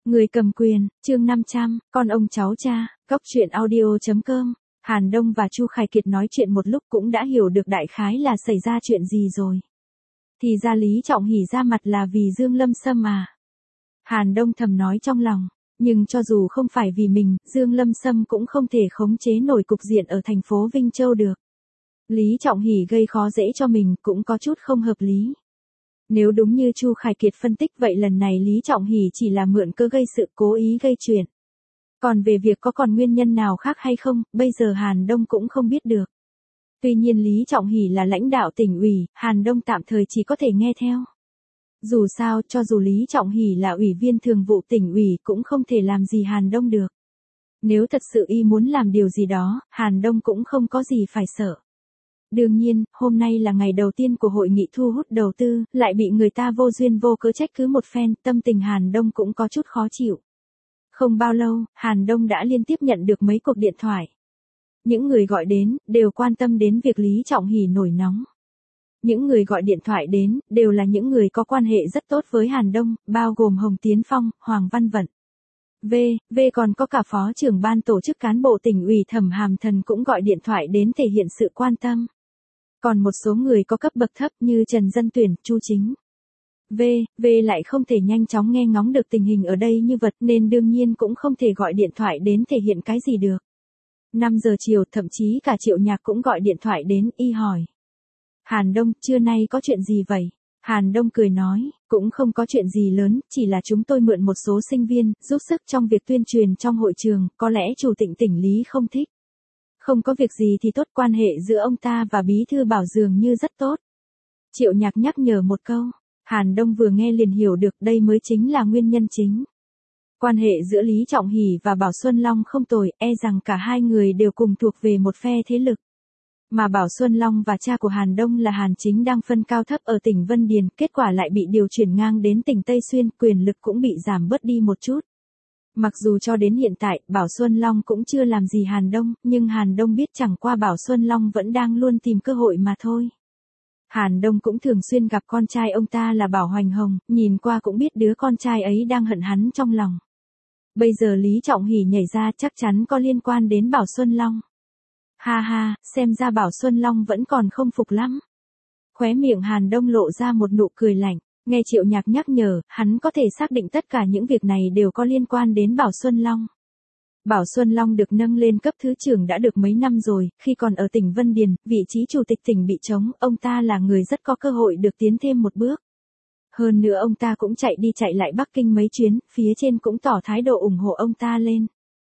Người cầm quyền, chương 500, con ông cháu cha, góc truyện audio.com. Hàn Đông và Chu Khải Kiệt nói chuyện một lúc cũng đã hiểu được đại khái là xảy ra chuyện gì rồi. Thì ra Lý Trọng Hỷ ra mặt là vì Dương Lâm Sâm à. Hàn Đông thầm nói trong lòng, nhưng cho dù không phải vì mình, Dương Lâm Sâm cũng không thể khống chế nổi cục diện ở thành phố Vinh Châu được. Lý Trọng Hỷ gây khó dễ cho mình cũng có chút không hợp lý. Nếu đúng như Chu Khải Kiệt phân tích vậy lần này Lý Trọng Hỷ chỉ là mượn cớ gây sự cố ý gây chuyện. Còn về việc có còn nguyên nhân nào khác hay không, bây giờ Hàn Đông cũng không biết được. Tuy nhiên Lý Trọng Hỷ là lãnh đạo tỉnh ủy, Hàn Đông tạm thời chỉ có thể nghe theo. Dù sao, cho dù Lý Trọng Hỷ là ủy viên thường vụ tỉnh ủy cũng không thể làm gì Hàn Đông được. Nếu thật sự y muốn làm điều gì đó, Hàn Đông cũng không có gì phải sợ. Đương nhiên, hôm nay là ngày đầu tiên của hội nghị thu hút đầu tư, lại bị người ta vô duyên vô cớ trách cứ một phen, tâm tình Hàn Đông cũng có chút khó chịu. Không bao lâu, Hàn Đông đã liên tiếp nhận được mấy cuộc điện thoại. Những người gọi đến, đều quan tâm đến việc Lý Trọng Hỷ nổi nóng. Những người gọi điện thoại đến, đều là những người có quan hệ rất tốt với Hàn Đông, bao gồm Hồng Tiến Phong, Hoàng Văn Vận. Còn có cả phó trưởng ban tổ chức cán bộ tỉnh ủy Thẩm Hàm Thần cũng gọi điện thoại đến thể hiện sự quan tâm. Còn một số người có cấp bậc thấp như Trần Dân Tuyển, Chu Chính. Lại không thể nhanh chóng nghe ngóng được tình hình ở đây như vật nên đương nhiên cũng không thể gọi điện thoại đến thể hiện cái gì được. 5 giờ chiều thậm chí cả Triệu Nhạc cũng gọi điện thoại đến y hỏi. Hàn Đông, trưa nay có chuyện gì vậy? Hàn Đông cười nói, cũng không có chuyện gì lớn, chỉ là chúng tôi mượn một số sinh viên, giúp sức trong việc tuyên truyền trong hội trường, có lẽ chủ tịch tỉnh Lý không thích. Không có việc gì thì tốt, quan hệ giữa ông ta và bí thư Bảo dường như rất tốt. Triệu Nhạc nhắc nhở một câu, Hàn Đông vừa nghe liền hiểu được đây mới chính là nguyên nhân chính. Quan hệ giữa Lý Trọng Hỷ và Bảo Xuân Long không tồi, e rằng cả hai người đều cùng thuộc về một phe thế lực. Mà Bảo Xuân Long và cha của Hàn Đông là Hàn Chính đang phân cao thấp ở tỉnh Vân Điền, kết quả lại bị điều chuyển ngang đến tỉnh Tây Xuyên, quyền lực cũng bị giảm bớt đi một chút. Mặc dù cho đến hiện tại, Bảo Xuân Long cũng chưa làm gì Hàn Đông, nhưng Hàn Đông biết chẳng qua Bảo Xuân Long vẫn đang luôn tìm cơ hội mà thôi. Hàn Đông cũng thường xuyên gặp con trai ông ta là Bảo Hoành Hồng, nhìn qua cũng biết đứa con trai ấy đang hận hắn trong lòng. Bây giờ Lý Trọng Hỷ nhảy ra chắc chắn có liên quan đến Bảo Xuân Long. Ha ha, xem ra Bảo Xuân Long vẫn còn không phục lắm. Khóe miệng Hàn Đông lộ ra một nụ cười lạnh, nghe Triệu Nhạc nhắc nhở, hắn có thể xác định tất cả những việc này đều có liên quan đến Bảo Xuân Long. Bảo Xuân Long được nâng lên cấp thứ trưởng đã được mấy năm rồi, khi còn ở tỉnh Vân Điền, vị trí chủ tịch tỉnh bị trống, ông ta là người rất có cơ hội được tiến thêm một bước. Hơn nữa ông ta cũng chạy đi chạy lại Bắc Kinh mấy chuyến, phía trên cũng tỏ thái độ ủng hộ ông ta lên.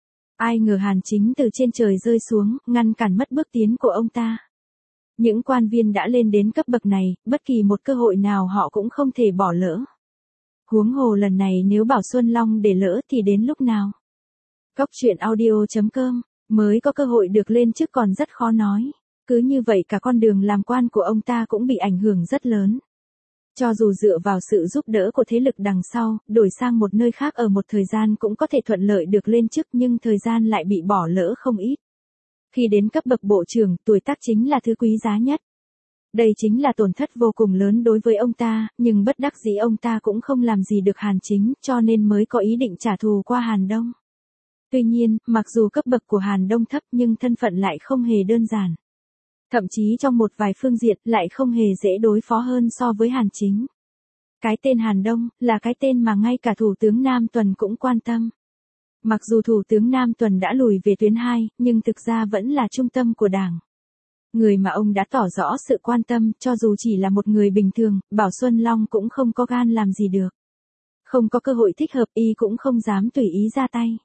Ai ngờ Hàn Chính từ trên trời rơi xuống, ngăn cản mất bước tiến của ông ta. Những quan viên đã lên đến cấp bậc này, bất kỳ một cơ hội nào họ cũng không thể bỏ lỡ. Huống hồ lần này nếu Bảo Xuân Long để lỡ thì đến lúc nào? Góc truyện audio.com, mới có cơ hội được lên chức còn rất khó nói. Cứ như vậy cả con đường làm quan của ông ta cũng bị ảnh hưởng rất lớn. Cho dù dựa vào sự giúp đỡ của thế lực đằng sau, đổi sang một nơi khác ở một thời gian cũng có thể thuận lợi được lên chức nhưng thời gian lại bị bỏ lỡ không ít. Khi đến cấp bậc bộ trưởng, tuổi tác chính là thứ quý giá nhất. Đây chính là tổn thất vô cùng lớn đối với ông ta, nhưng bất đắc dĩ ông ta cũng không làm gì được Hàn Chính, cho nên mới có ý định trả thù qua Hàn Đông. Tuy nhiên, mặc dù cấp bậc của Hàn Đông thấp nhưng thân phận lại không hề đơn giản. Thậm chí trong một vài phương diện lại không hề dễ đối phó hơn so với Hàn Chính. Cái tên Hàn Đông là cái tên mà ngay cả Thủ tướng Nam Tuần cũng quan tâm. Mặc dù Thủ tướng Nam Tuần đã lùi về tuyến 2, nhưng thực ra vẫn là trung tâm của Đảng. Người mà ông đã tỏ rõ sự quan tâm, cho dù chỉ là một người bình thường, Bảo Xuân Long cũng không có gan làm gì được. Không có cơ hội thích hợp y cũng không dám tùy ý ra tay.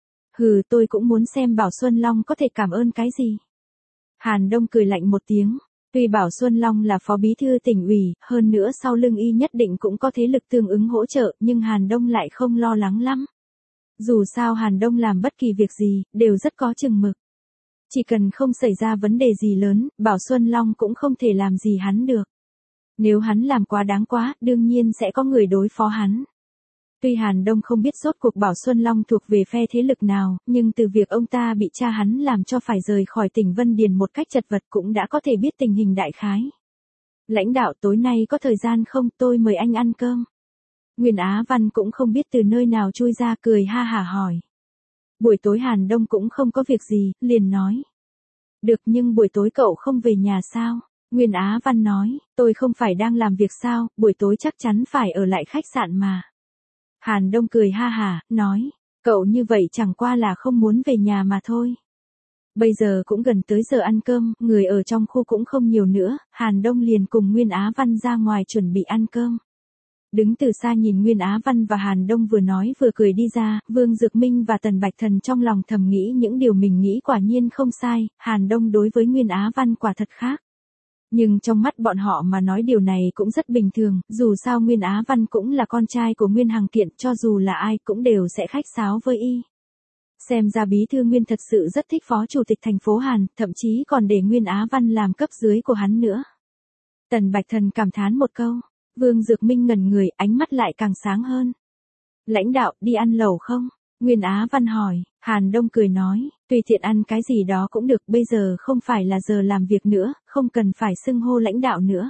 Tôi cũng muốn xem Bảo Xuân Long có thể cảm ơn cái gì. Hàn Đông cười lạnh một tiếng, tuy Bảo Xuân Long là phó bí thư tỉnh ủy, hơn nữa sau lưng y nhất định cũng có thế lực tương ứng hỗ trợ, nhưng Hàn Đông lại không lo lắng lắm. Dù sao Hàn Đông làm bất kỳ việc gì, đều rất có chừng mực. Chỉ cần không xảy ra vấn đề gì lớn, Bảo Xuân Long cũng không thể làm gì hắn được. Nếu hắn làm quá đáng quá, đương nhiên sẽ có người đối phó hắn. Tuy Hàn Đông không biết rốt cuộc Bảo Xuân Long thuộc về phe thế lực nào, nhưng từ việc ông ta bị cha hắn làm cho phải rời khỏi tỉnh Vân Điền một cách chật vật cũng đã có thể biết tình hình đại khái. Lãnh đạo tối nay có thời gian không, tôi mời anh ăn cơm. Nguyên Á Văn cũng không biết từ nơi nào chui ra cười ha hả hỏi. Buổi tối Hàn Đông cũng không có việc gì, liền nói. Được nhưng buổi tối cậu không về nhà sao? Nguyên Á Văn nói, tôi không phải đang làm việc sao, buổi tối chắc chắn phải ở lại khách sạn mà. Hàn Đông cười ha hả, nói, cậu như vậy chẳng qua là không muốn về nhà mà thôi. Bây giờ cũng gần tới giờ ăn cơm, người ở trong khu cũng không nhiều nữa, Hàn Đông liền cùng Nguyên Á Văn ra ngoài chuẩn bị ăn cơm. Đứng từ xa nhìn Nguyên Á Văn và Hàn Đông vừa nói vừa cười đi ra, Vương Dược Minh và Tần Bạch Thần trong lòng thầm nghĩ những điều mình nghĩ quả nhiên không sai, Hàn Đông đối với Nguyên Á Văn quả thật khác. Nhưng trong mắt bọn họ mà nói điều này cũng rất bình thường, dù sao Nguyên Á Văn cũng là con trai của Nguyên Hằng Kiện, cho dù là ai cũng đều sẽ khách sáo với y. Xem ra bí thư Nguyên thật sự rất thích phó chủ tịch thành phố Hàn, thậm chí còn để Nguyên Á Văn làm cấp dưới của hắn nữa. Tần Bạch Thần cảm thán một câu, Vương Dược Minh ngẩn người, ánh mắt lại càng sáng hơn. Lãnh đạo, đi ăn lẩu không? Nguyên Á Văn hỏi, Hàn Đông cười nói, tùy tiện ăn cái gì đó cũng được, bây giờ không phải là giờ làm việc nữa, không cần phải xưng hô lãnh đạo nữa.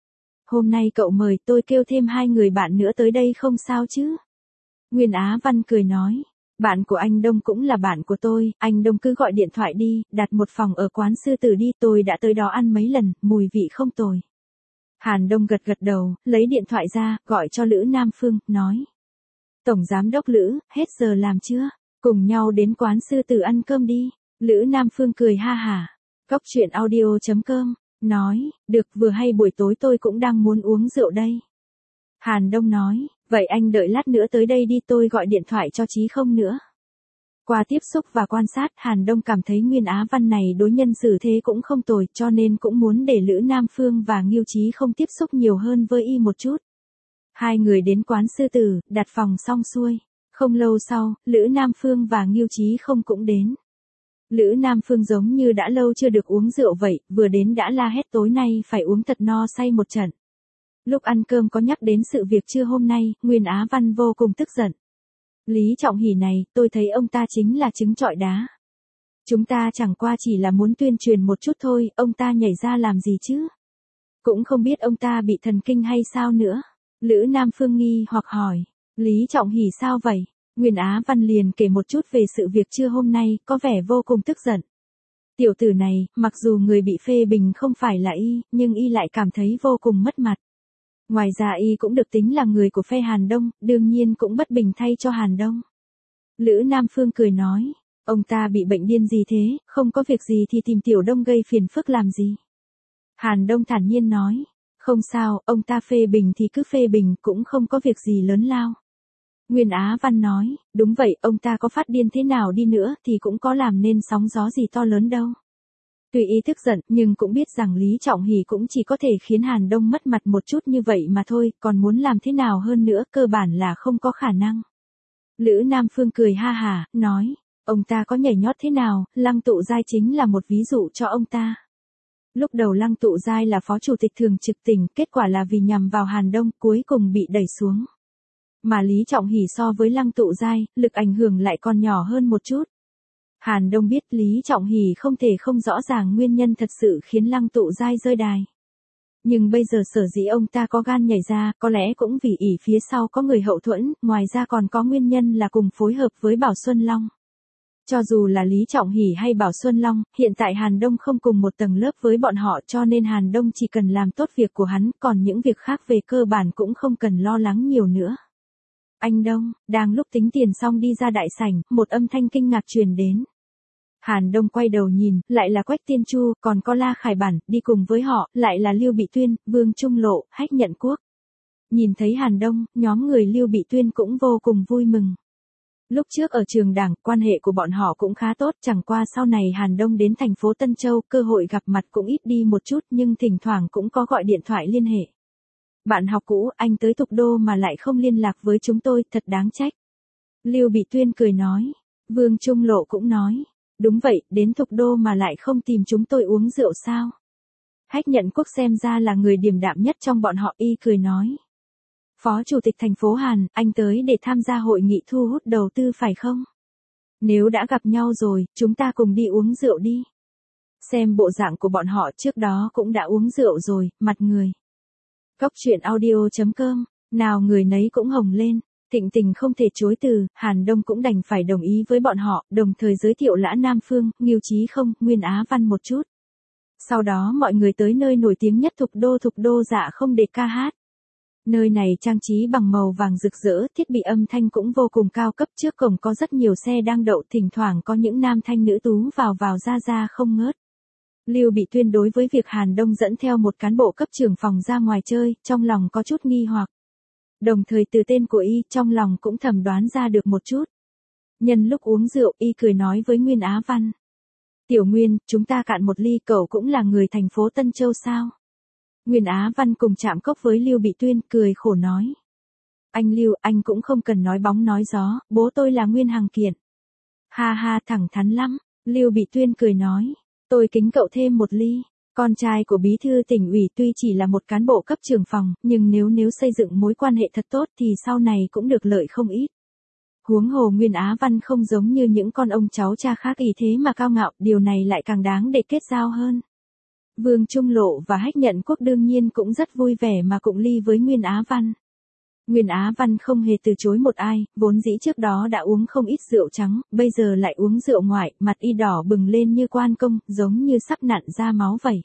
Hôm nay cậu mời tôi kêu thêm 2 người bạn nữa tới đây không sao chứ? Nguyên Á Văn cười nói, bạn của anh Đông cũng là bạn của tôi, anh Đông cứ gọi điện thoại đi, đặt một phòng ở quán Sư Tử đi, tôi đã tới đó ăn mấy lần, mùi vị không tồi. Hàn Đông gật gật đầu, lấy điện thoại ra, gọi cho Lữ Nam Phương, nói. Tổng Giám đốc Lữ, hết giờ làm chưa? Cùng nhau đến quán Sư Tử ăn cơm đi. Lữ Nam Phương cười ha hả. Cóc truyện audio.com, nói, được, vừa hay buổi tối tôi cũng đang muốn uống rượu đây. Hàn Đông nói, vậy anh đợi lát nữa tới đây đi, tôi gọi điện thoại cho Chí Không nữa. Qua tiếp xúc và quan sát, Hàn Đông cảm thấy Nguyên Á Văn này đối nhân xử thế cũng không tồi, cho nên cũng muốn để Lữ Nam Phương và Ngưu Chí Không tiếp xúc nhiều hơn với y một chút. 2 người đến quán Sư Tử, đặt phòng xong xuôi. Không lâu sau, Lữ Nam Phương và Ngưu Chí Không cũng đến. Lữ Nam Phương giống như đã lâu chưa được uống rượu vậy, vừa đến đã la hét tối nay phải uống thật no say một trận. Lúc ăn cơm có nhắc đến sự việc trưa hôm nay, Nguyên Á Văn vô cùng tức giận. Lý Trọng Hỷ này, tôi thấy ông ta chính là trứng trọi đá. Chúng ta chẳng qua chỉ là muốn tuyên truyền một chút thôi, ông ta nhảy ra làm gì chứ? Cũng không biết ông ta bị thần kinh hay sao nữa. Lữ Nam Phương nghi hoặc hỏi, Lý Trọng Hỷ sao vậy? Nguyên Á Văn liền kể một chút về sự việc trưa hôm nay, có vẻ vô cùng tức giận. Tiểu tử này, mặc dù người bị phê bình không phải là y, nhưng y lại cảm thấy vô cùng mất mặt. Ngoài ra y cũng được tính là người của phe Hàn Đông, đương nhiên cũng bất bình thay cho Hàn Đông. Lữ Nam Phương cười nói, ông ta bị bệnh điên gì thế, không có việc gì thì tìm Tiểu Đông gây phiền phức làm gì. Hàn Đông thản nhiên nói, không sao, ông ta phê bình thì cứ phê bình, cũng không có việc gì lớn lao. Nguyên Á Văn nói, đúng vậy, ông ta có phát điên thế nào đi nữa thì cũng có làm nên sóng gió gì to lớn đâu. Tuy ý tức giận, nhưng cũng biết rằng Lý Trọng Hỷ cũng chỉ có thể khiến Hàn Đông mất mặt một chút như vậy mà thôi, còn muốn làm thế nào hơn nữa, cơ bản là không có khả năng. Lữ Nam Phương cười ha hả, nói, ông ta có nhảy nhót thế nào, Lăng Tụ Giai chính là một ví dụ cho ông ta. Lúc đầu Lăng Tụ Giai là phó chủ tịch thường trực tỉnh, kết quả là vì nhằm vào Hàn Đông, cuối cùng bị đẩy xuống. Mà Lý Trọng Hỷ so với Lăng Tụ Giai, lực ảnh hưởng lại còn nhỏ hơn một chút. Hàn Đông biết Lý Trọng Hỷ không thể không rõ ràng nguyên nhân thật sự khiến Lăng Tụ Giai rơi đài. Nhưng bây giờ sở dĩ ông ta có gan nhảy ra, có lẽ cũng vì ỷ phía sau có người hậu thuẫn, ngoài ra còn có nguyên nhân là cùng phối hợp với Bảo Xuân Long. Cho dù là Lý Trọng Hỷ hay Bảo Xuân Long, hiện tại Hàn Đông không cùng một tầng lớp với bọn họ, cho nên Hàn Đông chỉ cần làm tốt việc của hắn, còn những việc khác về cơ bản cũng không cần lo lắng nhiều nữa. Anh Đông, đang lúc tính tiền xong đi ra đại sảnh, một âm thanh kinh ngạc truyền đến. Hàn Đông quay đầu nhìn, lại là Quách Tiên Chu, còn có La Khải Bản, đi cùng với họ, lại là Lưu Bị Tuyên, Vương Trung Lộ, Hách Nhận Quốc. Nhìn thấy Hàn Đông, nhóm người Lưu Bị Tuyên cũng vô cùng vui mừng. Lúc trước ở trường đảng, quan hệ của bọn họ cũng khá tốt, chẳng qua sau này Hàn Đông đến thành phố Tân Châu, cơ hội gặp mặt cũng ít đi một chút, nhưng thỉnh thoảng cũng có gọi điện thoại liên hệ. Bạn học cũ, anh tới Tục Đô mà lại không liên lạc với chúng tôi, thật đáng trách. Lưu Bị Tuyên cười nói. Vương Trung Lộ cũng nói. Đúng vậy, đến Tục Đô mà lại không tìm chúng tôi uống rượu sao? Hách Nhận Quốc xem ra là người điềm đạm nhất trong bọn họ, y cười nói. Phó Chủ tịch thành phố Hàn, anh tới để tham gia hội nghị thu hút đầu tư phải không? Nếu đã gặp nhau rồi, chúng ta cùng đi uống rượu đi. Xem bộ dạng của bọn họ trước đó cũng đã uống rượu rồi, mặt người. Cóc truyện audio.com Nào người nấy cũng hồng lên, Thịnh Tình không thể chối từ, Hàn Đông cũng đành phải đồng ý với bọn họ, đồng thời giới thiệu Lã Nam Phương, Ngưu Chí Không, Nguyên Á Văn một chút. Sau đó mọi người tới nơi nổi tiếng nhất Thục Đô Dạ Không để ca hát. Nơi này trang trí bằng màu vàng rực rỡ, thiết bị âm thanh cũng vô cùng cao cấp, trước cổng có rất nhiều xe đang đậu, thỉnh thoảng có những nam thanh nữ tú vào ra không ngớt. Lưu Bị Tuyên đối với việc Hàn Đông dẫn theo một cán bộ cấp trưởng phòng ra ngoài chơi, trong lòng có chút nghi hoặc. Đồng thời từ tên của y, trong lòng cũng thầm đoán ra được một chút. Nhân lúc uống rượu, y cười nói với Nguyên Á Văn. Tiểu Nguyên, chúng ta cạn một ly, cậu cũng là người thành phố Tân Châu sao? Nguyên Á Văn cùng chạm cốc với Lưu Bị Tuyên, cười khổ nói. Anh Lưu, anh cũng không cần nói bóng nói gió, bố tôi là Nguyên Hằng Kiện. Ha ha, thẳng thắn lắm. Lưu Bị Tuyên cười nói. Tôi kính cậu thêm một ly. Con trai của bí thư tỉnh ủy tuy chỉ là một cán bộ cấp trưởng phòng, nhưng nếu xây dựng mối quan hệ thật tốt thì sau này cũng được lợi không ít. Huống hồ Nguyên Á Văn không giống như những con ông cháu cha khác ý thế mà cao ngạo, điều này lại càng đáng để kết giao hơn. Vương Trung Lộ và Hách Nhận Quốc đương nhiên cũng rất vui vẻ mà cụng ly với Nguyên Á Văn. Nguyên Á Văn không hề từ chối một ai, vốn dĩ trước đó đã uống không ít rượu trắng, bây giờ lại uống rượu ngoại, mặt y đỏ bừng lên như quan công, giống như sắp nặn ra máu vậy.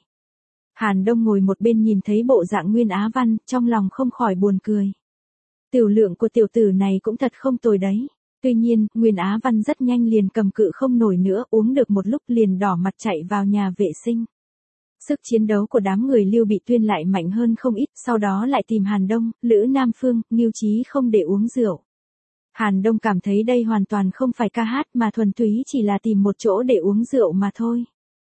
Hàn Đông ngồi một bên nhìn thấy bộ dạng Nguyên Á Văn, trong lòng không khỏi buồn cười. Tiểu lượng của tiểu tử này cũng thật không tồi đấy. Tuy nhiên, Nguyên Á Văn rất nhanh liền cầm cự không nổi nữa, uống được một lúc liền đỏ mặt chạy vào nhà vệ sinh. Sức chiến đấu của đám người Lưu Bị Tuyên lại mạnh hơn không ít, sau đó lại tìm Hàn Đông, Lữ Nam Phương, Ngưu Chí Không để uống rượu. Hàn Đông cảm thấy đây hoàn toàn không phải ca hát mà thuần túy chỉ là tìm một chỗ để uống rượu mà thôi.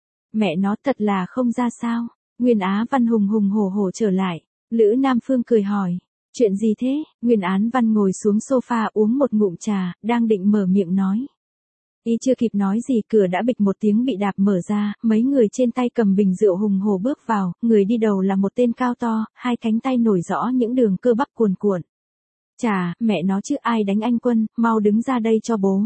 Mẹ nó thật là không ra sao. Nguyên Á Văn hùng hùng hổ hổ trở lại. Lữ Nam Phương cười hỏi. Chuyện gì thế? Nguyên Án Văn ngồi xuống sofa uống một ngụm trà, đang định mở miệng nói. Y chưa kịp nói gì, cửa đã bịch một tiếng bị đạp mở ra, mấy người trên tay cầm bình rượu hùng hổ bước vào, người đi đầu là một tên cao to, hai cánh tay nổi rõ những đường cơ bắp cuồn cuộn. Chà, mẹ nó chứ, ai đánh anh Quân, mau đứng ra đây cho bố.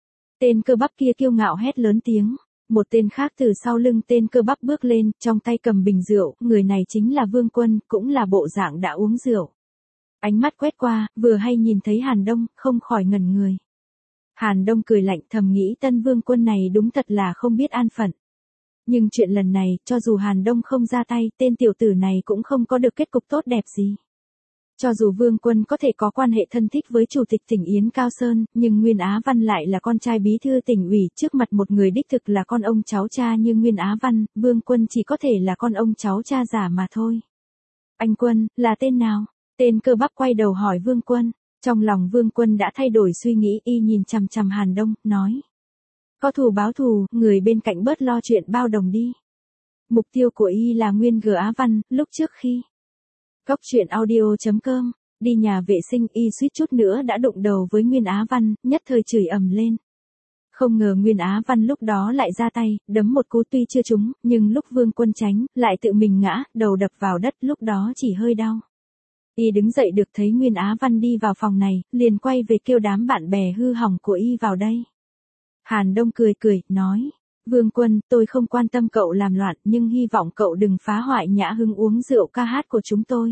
Tên cơ bắp kia kiêu ngạo hét lớn tiếng. Một tên khác từ sau lưng tên cơ bắp bước lên, trong tay cầm bình rượu, người này chính là Vương Quân, cũng là bộ dạng đã uống rượu. Ánh mắt quét qua, vừa hay nhìn thấy Hàn Đông, không khỏi ngẩn người. Hàn Đông cười lạnh, thầm nghĩ Tân Vương Quân này đúng thật là không biết an phận. Nhưng chuyện lần này, cho dù Hàn Đông không ra tay, tên tiểu tử này cũng không có được kết cục tốt đẹp gì. Cho dù Vương Quân có thể có quan hệ thân thích với Chủ tịch tỉnh Yến Cao Sơn, nhưng Nguyên Á Văn lại là con trai bí thư tỉnh ủy, trước mặt một người đích thực là con ông cháu cha như Nguyên Á Văn, Vương Quân chỉ có thể là con ông cháu cha giả mà thôi. Anh Quân, là tên nào? Tên cơ bắp quay đầu hỏi Vương Quân. Trong lòng Vương Quân đã thay đổi suy nghĩ, y nhìn chằm chằm Hàn Đông, nói. Có thù báo thù, người bên cạnh bớt lo chuyện bao đồng đi. Mục tiêu của y là Nguyên G Á Văn, lúc trước khi Cóc truyện audio.com, đi nhà vệ sinh y suýt chút nữa đã đụng đầu với Nguyên Á Văn, nhất thời chửi ầm lên. Không ngờ Nguyên Á Văn lúc đó lại ra tay, đấm một cú tuy chưa trúng, nhưng lúc Vương Quân tránh, lại tự mình ngã, đầu đập vào đất, lúc đó chỉ hơi đau. Y đứng dậy được thấy Nguyên Á Văn đi vào phòng này, liền quay về kêu đám bạn bè hư hỏng của y vào đây. Hàn Đông cười cười, nói. Vương Quân, tôi không quan tâm cậu làm loạn, nhưng hy vọng cậu đừng phá hoại nhã hứng uống rượu ca hát của chúng tôi.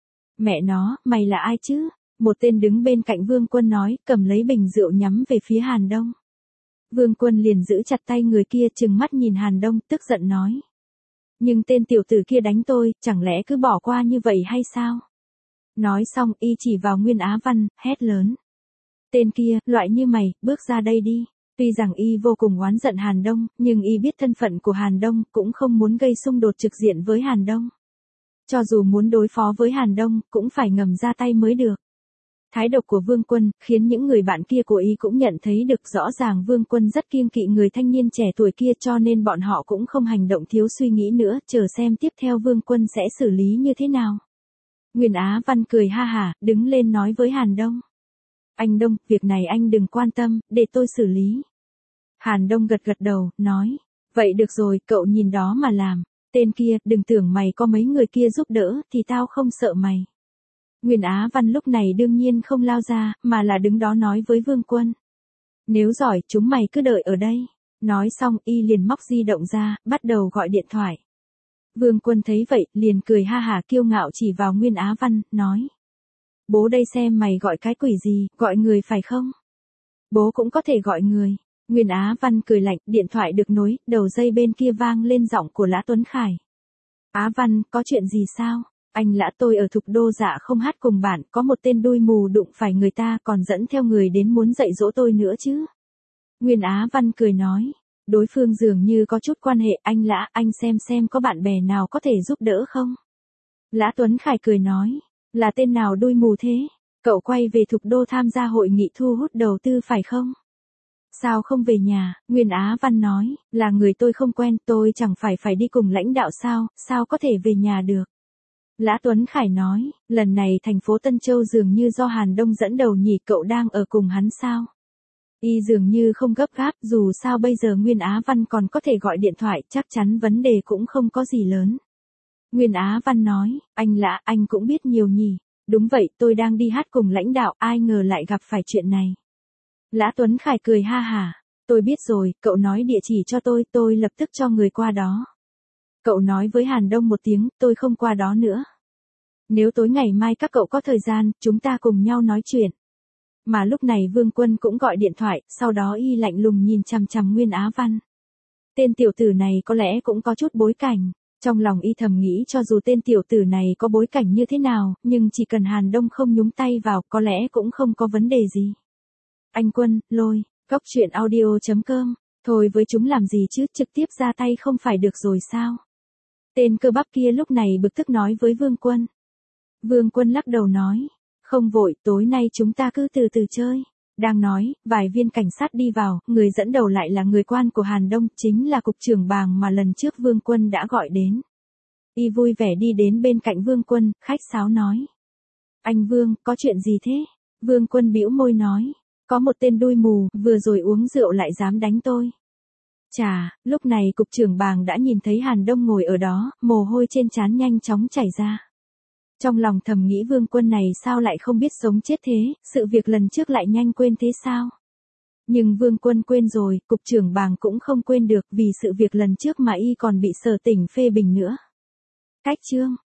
Mẹ nó, mày là ai chứ? Một tên đứng bên cạnh Vương Quân nói, cầm lấy bình rượu nhắm về phía Hàn Đông. Vương Quân liền giữ chặt tay người kia, trừng mắt nhìn Hàn Đông, tức giận nói. Nhưng tên tiểu tử kia đánh tôi, chẳng lẽ cứ bỏ qua như vậy hay sao? Nói xong, y chỉ vào Nguyên Á Văn, hét lớn. Tên kia, loại như mày, bước ra đây đi. Tuy rằng y vô cùng oán giận Hàn Đông, nhưng y biết thân phận của Hàn Đông, cũng không muốn gây xung đột trực diện với Hàn Đông. Cho dù muốn đối phó với Hàn Đông, cũng phải ngầm ra tay mới được. Thái độ của Vương Quân, khiến những người bạn kia của y cũng nhận thấy được rõ ràng Vương Quân rất kiêng kỵ người thanh niên trẻ tuổi kia, cho nên bọn họ cũng không hành động thiếu suy nghĩ nữa, chờ xem tiếp theo Vương Quân sẽ xử lý như thế nào. Nguyên Á Văn cười ha hả, đứng lên nói với Hàn Đông. Anh Đông, việc này anh đừng quan tâm, để tôi xử lý. Hàn Đông gật gật đầu, nói. Vậy được rồi, cậu nhìn đó mà làm. Tên kia, đừng tưởng mày có mấy người kia giúp đỡ, thì tao không sợ mày. Nguyên Á Văn lúc này đương nhiên không lao ra, mà là đứng đó nói với Vương Quân. Nếu giỏi, chúng mày cứ đợi ở đây. Nói xong, y liền móc di động ra, bắt đầu gọi điện thoại. Vương Quân thấy vậy, liền cười ha hả kiêu ngạo chỉ vào Nguyên Á Văn, nói. Bố đây xem mày gọi cái quỷ gì, gọi người phải không? Bố cũng có thể gọi người. Nguyên Á Văn cười lạnh, điện thoại được nối, đầu dây bên kia vang lên giọng của Lã Tuấn Khải. Á Văn, có chuyện gì sao? Anh Lã, tôi ở Thục Đô dạ không hát cùng bạn, có một tên đuôi mù đụng phải người ta còn dẫn theo người đến muốn dạy dỗ tôi nữa chứ. Nguyên Á Văn cười nói, đối phương dường như có chút quan hệ, anh Lã, anh xem có bạn bè nào có thể giúp đỡ không? Lã Tuấn Khải cười nói, là tên nào đuôi mù thế? Cậu quay về Thục Đô tham gia hội nghị thu hút đầu tư phải không? Sao không về nhà? Nguyên Á Văn nói, là người tôi không quen, tôi chẳng phải đi cùng lãnh đạo sao có thể về nhà được? Lã Tuấn Khải nói, lần này thành phố Tân Châu dường như do Hàn Đông dẫn đầu nhỉ, cậu đang ở cùng hắn sao? Y dường như không gấp gáp, dù sao bây giờ Nguyên Á Văn còn có thể gọi điện thoại, chắc chắn vấn đề cũng không có gì lớn. Nguyên Á Văn nói, anh Lã, anh cũng biết nhiều nhỉ. Đúng vậy, tôi đang đi hát cùng lãnh đạo, ai ngờ lại gặp phải chuyện này. Lã Tuấn Khải cười ha hả, tôi biết rồi, cậu nói địa chỉ cho tôi lập tức cho người qua đó. Cậu nói với Hàn Đông một tiếng, tôi không qua đó nữa. Nếu tối ngày mai các cậu có thời gian, chúng ta cùng nhau nói chuyện. Mà lúc này Vương Quân cũng gọi điện thoại, sau đó y lạnh lùng nhìn chằm chằm Nguyên Á Văn. Tên tiểu tử này có lẽ cũng có chút bối cảnh. Trong lòng y thầm nghĩ cho dù tên tiểu tử này có bối cảnh như thế nào, nhưng chỉ cần Hàn Đông không nhúng tay vào, có lẽ cũng không có vấn đề gì. Anh Quân, lôi, góc chuyện audio.com, thôi với chúng làm gì chứ, trực tiếp ra tay không phải được rồi sao? Tên cơ bắp kia lúc này bực tức nói với Vương Quân. Vương Quân lắc đầu nói, không vội, tối nay chúng ta cứ từ từ chơi. Đang nói, vài viên cảnh sát đi vào, người dẫn đầu lại là người quan của Hàn Đông, chính là cục trưởng Bàng mà lần trước Vương Quân đã gọi đến. Y vui vẻ đi đến bên cạnh Vương Quân, khách sáo nói. Anh Vương, có chuyện gì thế? Vương Quân bĩu môi nói, có một tên đuôi mù, vừa rồi uống rượu lại dám đánh tôi. Chà, lúc này cục trưởng Bàng đã nhìn thấy Hàn Đông ngồi ở đó, mồ hôi trên trán nhanh chóng chảy ra. Trong lòng thầm nghĩ Vương Quân này sao lại không biết sống chết thế, sự việc lần trước lại nhanh quên thế sao? Nhưng Vương Quân quên rồi, cục trưởng Bàng cũng không quên được vì sự việc lần trước mà y còn bị sở tỉnh phê bình nữa. Cách chương